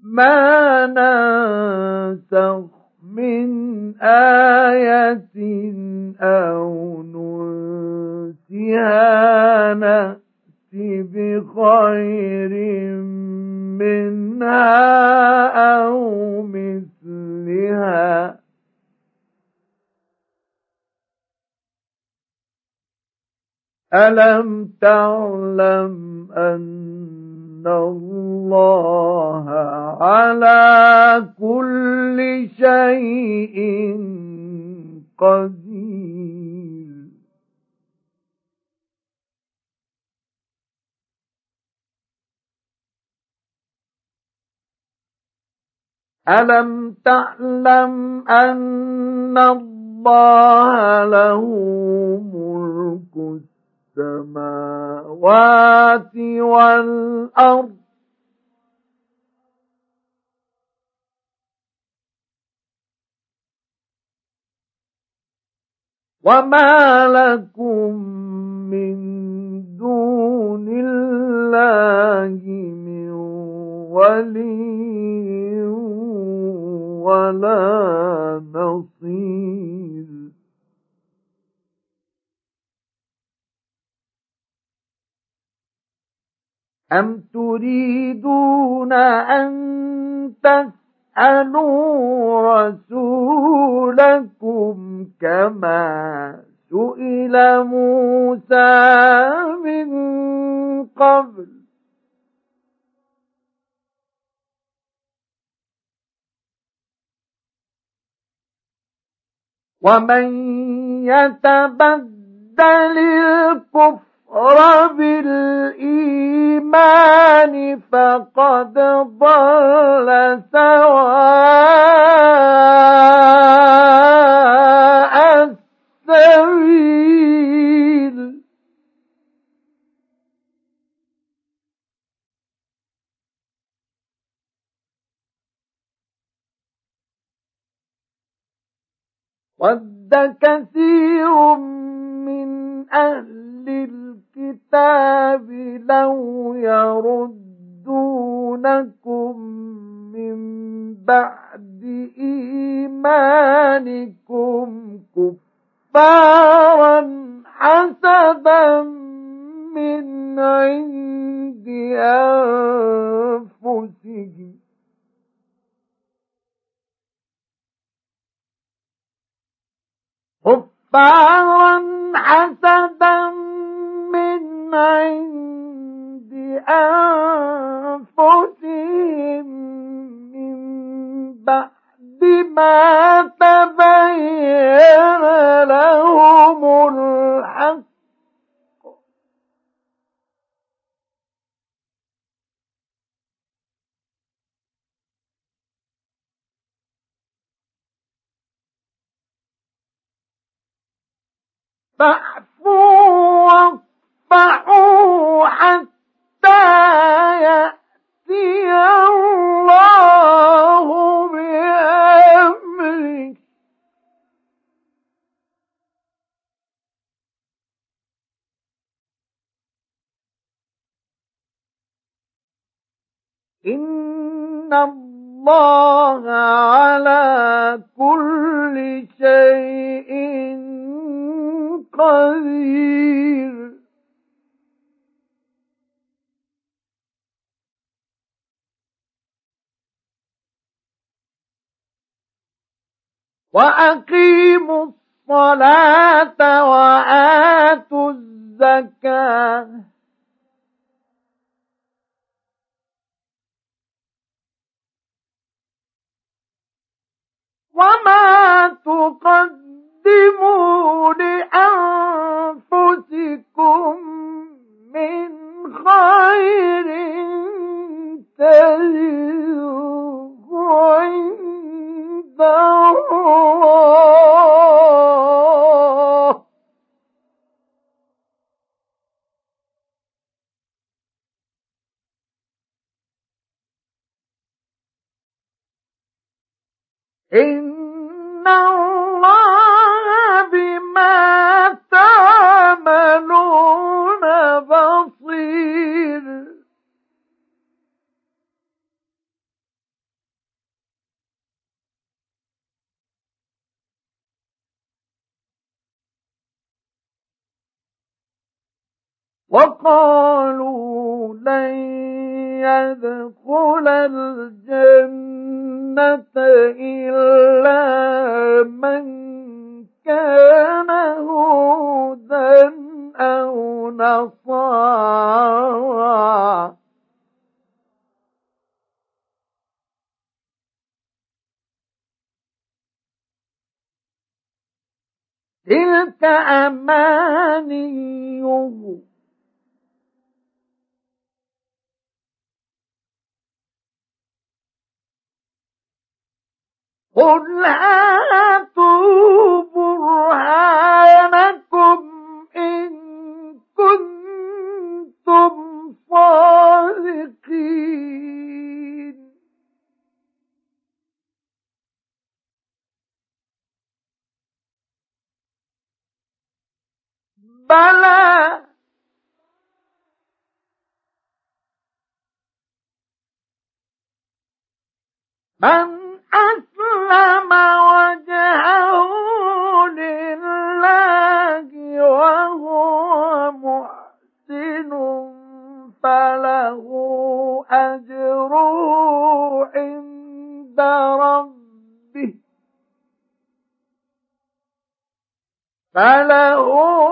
ما ننسخ من آية أو ننسها نأت بخير منها أو مثلها ألم تعلم أن الله على كل شيء قدير. ألم تعلم أن الله له ملك السماوات والأرض وما لكم من دون الله من ولي ولا نصير. أم تريدون أن تسألوا رسولكم كما سئل موسى من قبل ومن يتبدل الكفر بالإيمان فقد ضل سواء السبيل. ود كثير من أهل الكتاب لو يردونكم من بعد إيمانكم كفارا حسدا من عند أنفسهم كفارا حسدا من عند أنفسهم من بعد ما تبين لهم الحق فاعفوا واصفحوا حتى يأتي الله بأمره إن الله على كل شيء قدير. وأقيموا الصلاة وآتوا الزكاة وما تقدموا لأنفسكم من خير تجدوه عند الله إن الله بما تعملون بصير. وقالوا لن يدخل الجنة إلا من كان هودا أو نصارى تلك أمانيهم قل هاتوا برهانكم إن كنتم صادقين بلى من أسلم وجهه لله وهو محسن فله أجره عند ربه